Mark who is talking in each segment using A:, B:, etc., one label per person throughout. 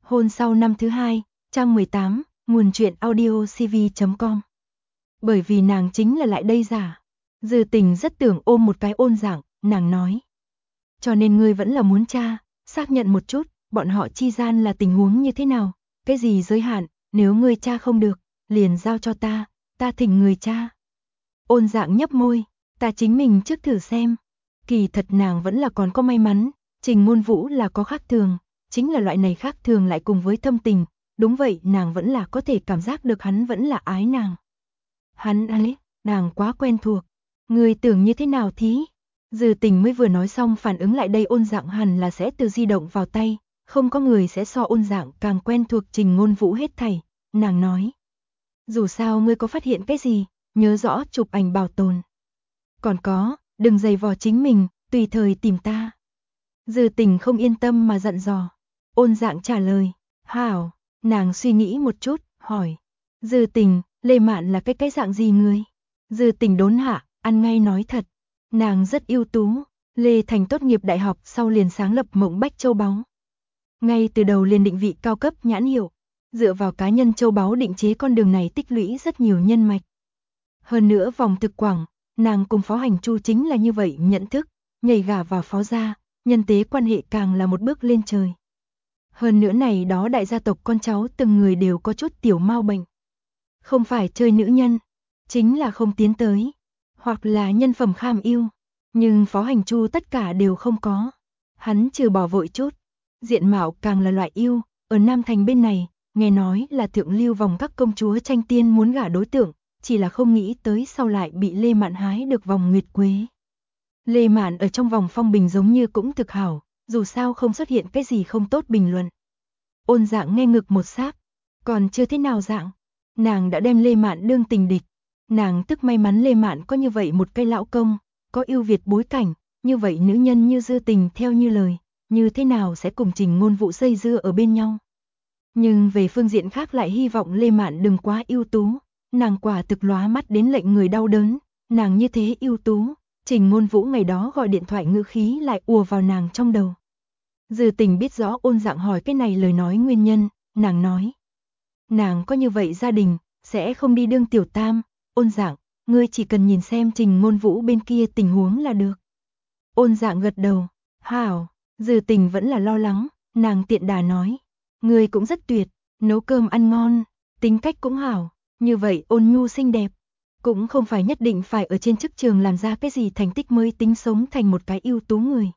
A: Hôn sau năm thứ hai, trang 18, nguồn truyện audio cv.com. Bởi vì nàng chính là lại đây giả. Dư Tình rất tưởng ôm một cái Ôn Dạng, nàng nói. Cho nên ngươi vẫn là muốn tra, xác nhận một chút, bọn họ chi gian là tình huống như thế nào, cái gì giới hạn, nếu ngươi tra không được, liền giao cho ta thỉnh người tra. Ôn Dạng nhấp môi, ta chính mình trước thử xem. Kỳ thật nàng vẫn là còn có may mắn, Trình Ngôn Vũ là có khác thường, chính là loại này khác thường lại cùng với thâm tình, đúng vậy nàng vẫn là có thể cảm giác được hắn vẫn là ái nàng. Hắn ấy, nàng quá quen thuộc, người tưởng như thế nào thí? Dư Tình mới vừa nói xong phản ứng lại đây Ôn Dạng hẳn là sẽ từ di động vào tay, không có người sẽ so Ôn Dạng càng quen thuộc Trình Ngôn Vũ hết thảy, nàng nói. Dù sao ngươi có phát hiện cái gì, nhớ rõ chụp ảnh bảo tồn. Còn có, đừng giày vò chính mình, tùy thời tìm ta. Dư Tình không yên tâm mà dặn dò. Ôn Dạng trả lời, hảo, nàng suy nghĩ một chút, hỏi. Dư Tình, Lê Mạn là cái dạng gì người? Dư Tình đốn hạ, ăn ngay nói thật. Nàng rất ưu tú, Lê Thành tốt nghiệp đại học sau liền sáng lập Mộng Bách Châu Báu. Ngay từ đầu liền định vị cao cấp nhãn hiệu, dựa vào cá nhân Châu Báu định chế con đường này tích lũy rất nhiều nhân mạch. Hơn nữa vòng thực quảng, nàng cùng Phó Hành Chu chính là như vậy nhận thức, nhảy gả vào Phó gia, nhân tế quan hệ càng là một bước lên trời. Hơn nữa này đó đại gia tộc con cháu từng người đều có chút tiểu mau bệnh. Không phải chơi nữ nhân, chính là không tiến tới, hoặc là nhân phẩm kham yêu, nhưng Phó Hành Chu tất cả đều không có. Hắn trừ bỏ vội chút, diện mạo càng là loại yêu, ở Nam Thành bên này, nghe nói là thượng lưu vòng các công chúa tranh tiên muốn gả đối tượng, chỉ là không nghĩ tới sau lại bị Lê Mạn hái được vòng nguyệt quế. Lê Mạn ở trong vòng phong bình giống như cũng thực hảo, dù sao không xuất hiện cái gì không tốt bình luận. Ôn Dạng nghe ngực một sáp, còn chưa thế nào dạng, nàng đã đem Lê Mạn đương tình địch. Nàng tức may mắn Lê Mạn có như vậy một cây lão công, có ưu việt bối cảnh, như vậy nữ nhân như Dư Tình theo như lời, như thế nào sẽ cùng Trình Ngôn Vũ dây dưa ở bên nhau. Nhưng về phương diện khác lại hy vọng Lê Mạn đừng quá ưu tú, nàng quả thực lóa mắt đến lệnh người đau đớn, nàng như thế ưu tú, Trình Ngôn Vũ ngày đó gọi điện thoại ngữ khí lại ùa vào nàng trong đầu. Dư Tình biết rõ Ôn Dạng hỏi cái này lời nói nguyên nhân, nàng nói. Nàng có như vậy gia đình, sẽ không đi đương tiểu tam, Ôn Dạng, ngươi chỉ cần nhìn xem Trình Ngôn Vũ bên kia tình huống là được. Ôn Dạng gật đầu, hảo, Dư Tình vẫn là lo lắng, nàng tiện đà nói. Ngươi cũng rất tuyệt, nấu cơm ăn ngon, tính cách cũng hảo, như vậy ôn nhu xinh đẹp. Cũng không phải nhất định phải ở trên chức trường làm ra cái gì thành tích mới tính sống thành một cái ưu tú người.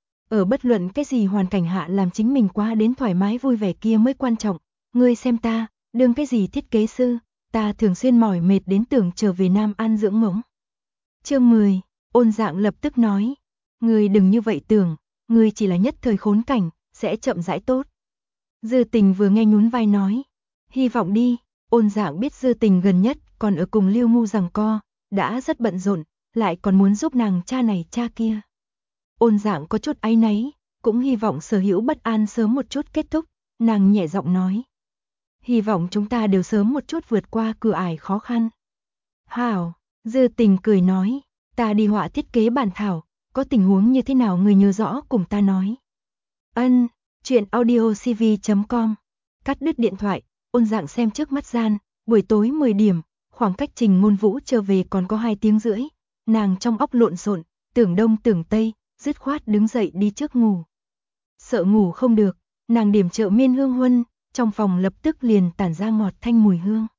A: Ở bất luận cái gì hoàn cảnh hạ làm chính mình qua đến thoải mái vui vẻ kia mới quan trọng. Ngươi xem ta, đương cái gì thiết kế sư, ta thường xuyên mỏi mệt đến tưởng trở về Nam An dưỡng ngỗng. Chương 10, Ôn Dạng lập tức nói. Ngươi đừng như vậy tưởng, ngươi chỉ là nhất thời khốn cảnh, sẽ chậm rãi tốt. Dư Tình vừa nghe nhún vai nói. Hy vọng đi, Ôn Dạng biết Dư Tình gần nhất còn ở cùng Lưu Ngu giằng co, đã rất bận rộn, lại còn muốn giúp nàng cha này cha kia. Ôn Dạng có chút áy náy, cũng hy vọng sở hữu bất an sớm một chút kết thúc, nàng nhẹ giọng nói. Hy vọng chúng ta đều sớm một chút vượt qua cửa ải khó khăn. Hảo, Dư Tình cười nói, ta đi họa thiết kế bản thảo, có tình huống như thế nào người nhớ rõ cùng ta nói. Ân, truyện audio cv.com. Cắt đứt điện thoại, Ôn Dạng xem trước mắt gian, buổi tối 10 điểm, khoảng cách Trình Ngôn Vũ trở về còn có 2 tiếng rưỡi, nàng trong óc lộn xộn, tưởng đông tưởng tây, dứt khoát đứng dậy đi trước ngủ. Sợ ngủ không được, nàng điểm trợ miên hương huân, trong phòng lập tức liền tản ra ngọt thanh mùi hương.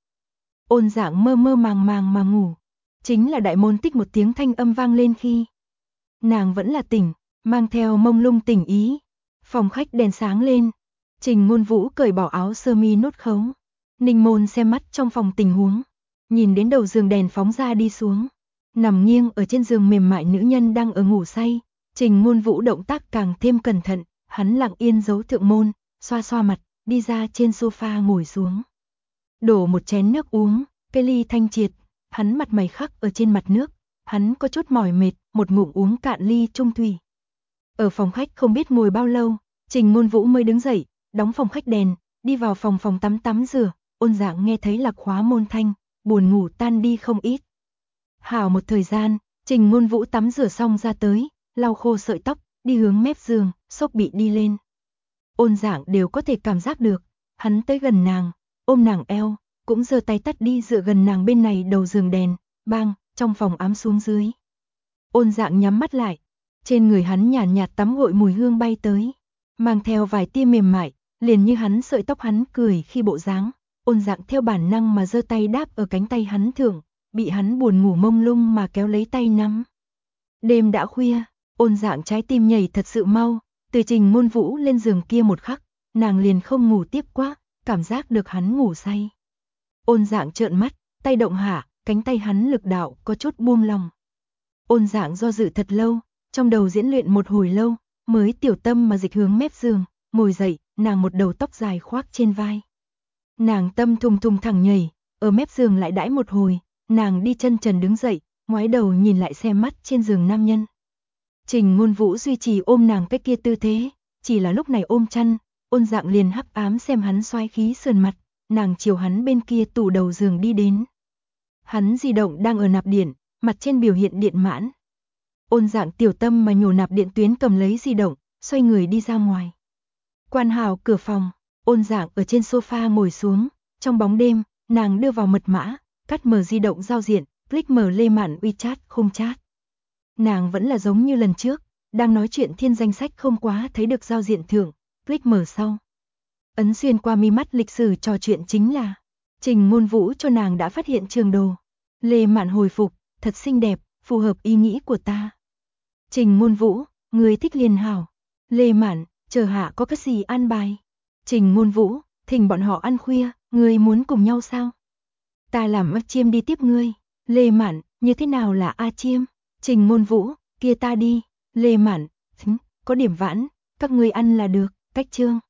A: Ôn Dạng mơ mơ màng màng mà ngủ, chính là đại môn tích một tiếng thanh âm vang lên khi nàng vẫn là tỉnh, mang theo mông lung tỉnh ý. Phòng khách đèn sáng lên, Trình Ngôn Vũ cởi bỏ áo sơ mi nốt khấu. Ninh Môn xem mắt trong phòng tình huống, nhìn đến đầu giường đèn phóng ra đi xuống, nằm nghiêng ở trên giường mềm mại nữ nhân đang ở ngủ say. Trình Ngôn Vũ động tác càng thêm cẩn thận, hắn lặng yên giấu thượng môn, xoa xoa mặt, đi ra trên sofa ngồi xuống. Đổ một chén nước uống, cái ly thanh triệt, hắn mặt mày khắc ở trên mặt nước, hắn có chút mỏi mệt, một ngụm uống cạn ly trung thủy. Ở phòng khách không biết ngồi bao lâu, Trình Ngôn Vũ mới đứng dậy, đóng phòng khách đèn, đi vào phòng tắm rửa, Ôn Dạng nghe thấy lạc khóa môn thanh, buồn ngủ tan đi không ít. Hảo một thời gian, Trình Ngôn Vũ tắm rửa xong ra tới, lau khô sợi tóc, đi hướng mép giường, xốc bị đi lên. Ôn Dạng đều có thể cảm giác được. Hắn tới gần nàng, ôm nàng eo, cũng giơ tay tắt đi dựa gần nàng bên này đầu giường đèn, bang, trong phòng ám xuống dưới. Ôn Dạng nhắm mắt lại, trên người hắn nhàn nhạt tắm gội mùi hương bay tới, mang theo vài tia mềm mại, liền như hắn sợi tóc hắn cười khi bộ dáng. Ôn Dạng theo bản năng mà giơ tay đáp ở cánh tay hắn thượng, bị hắn buồn ngủ mông lung mà kéo lấy tay nắm. Đêm đã khuya, Ôn Dạng trái tim nhảy thật sự mau, từ Trình Ngôn Vũ lên giường kia một khắc, nàng liền không ngủ tiếp quá, cảm giác được hắn ngủ say. Ôn Dạng trợn mắt, tay động hạ, cánh tay hắn lực đạo có chút buông lòng. Ôn Dạng do dự thật lâu, trong đầu diễn luyện một hồi lâu, mới tiểu tâm mà dịch hướng mép giường, ngồi dậy, nàng một đầu tóc dài khoác trên vai. Nàng tâm thùng thùng thẳng nhảy, ở mép giường lại đãi một hồi, nàng đi chân trần đứng dậy, ngoái đầu nhìn lại xem mắt trên giường nam nhân. Trình Ngôn Vũ duy trì ôm nàng cái kia tư thế, chỉ là lúc này ôm chăn, Ôn Dạng liền hắc ám xem hắn xoái khí sườn mặt, nàng chiều hắn bên kia tủ đầu giường đi đến. Hắn di động đang ở nạp điện, mặt trên biểu hiện điện mãn. Ôn Dạng tiểu tâm mà nhổ nạp điện tuyến cầm lấy di động, xoay người đi ra ngoài. Quan hào cửa phòng, Ôn Dạng ở trên sofa ngồi xuống, trong bóng đêm, nàng đưa vào mật mã, cắt mở di động giao diện, click mở Lê Mạn WeChat không chat. Nàng vẫn là giống như lần trước, đang nói chuyện thiên danh sách không quá thấy được giao diện thượng, click mở sau. Ấn xuyên qua mi mắt lịch sử trò chuyện chính là Trình Ngôn Vũ cho nàng đã phát hiện trường đồ. Lê Mạn hồi phục, thật xinh đẹp, phù hợp ý nghĩ của ta. Trình Ngôn Vũ, người thích liền hảo. Lê Mạn, chờ hạ có cái gì an bài. Trình Ngôn Vũ, thỉnh bọn họ ăn khuya, người muốn cùng nhau sao? Ta làm A Chiêm đi tiếp ngươi. Lê Mạn, như thế nào là A Chiêm? Trình Ngôn Vũ, kia ta đi. Lê Mạn, có điểm vãn, các ngươi ăn là được, cách chương.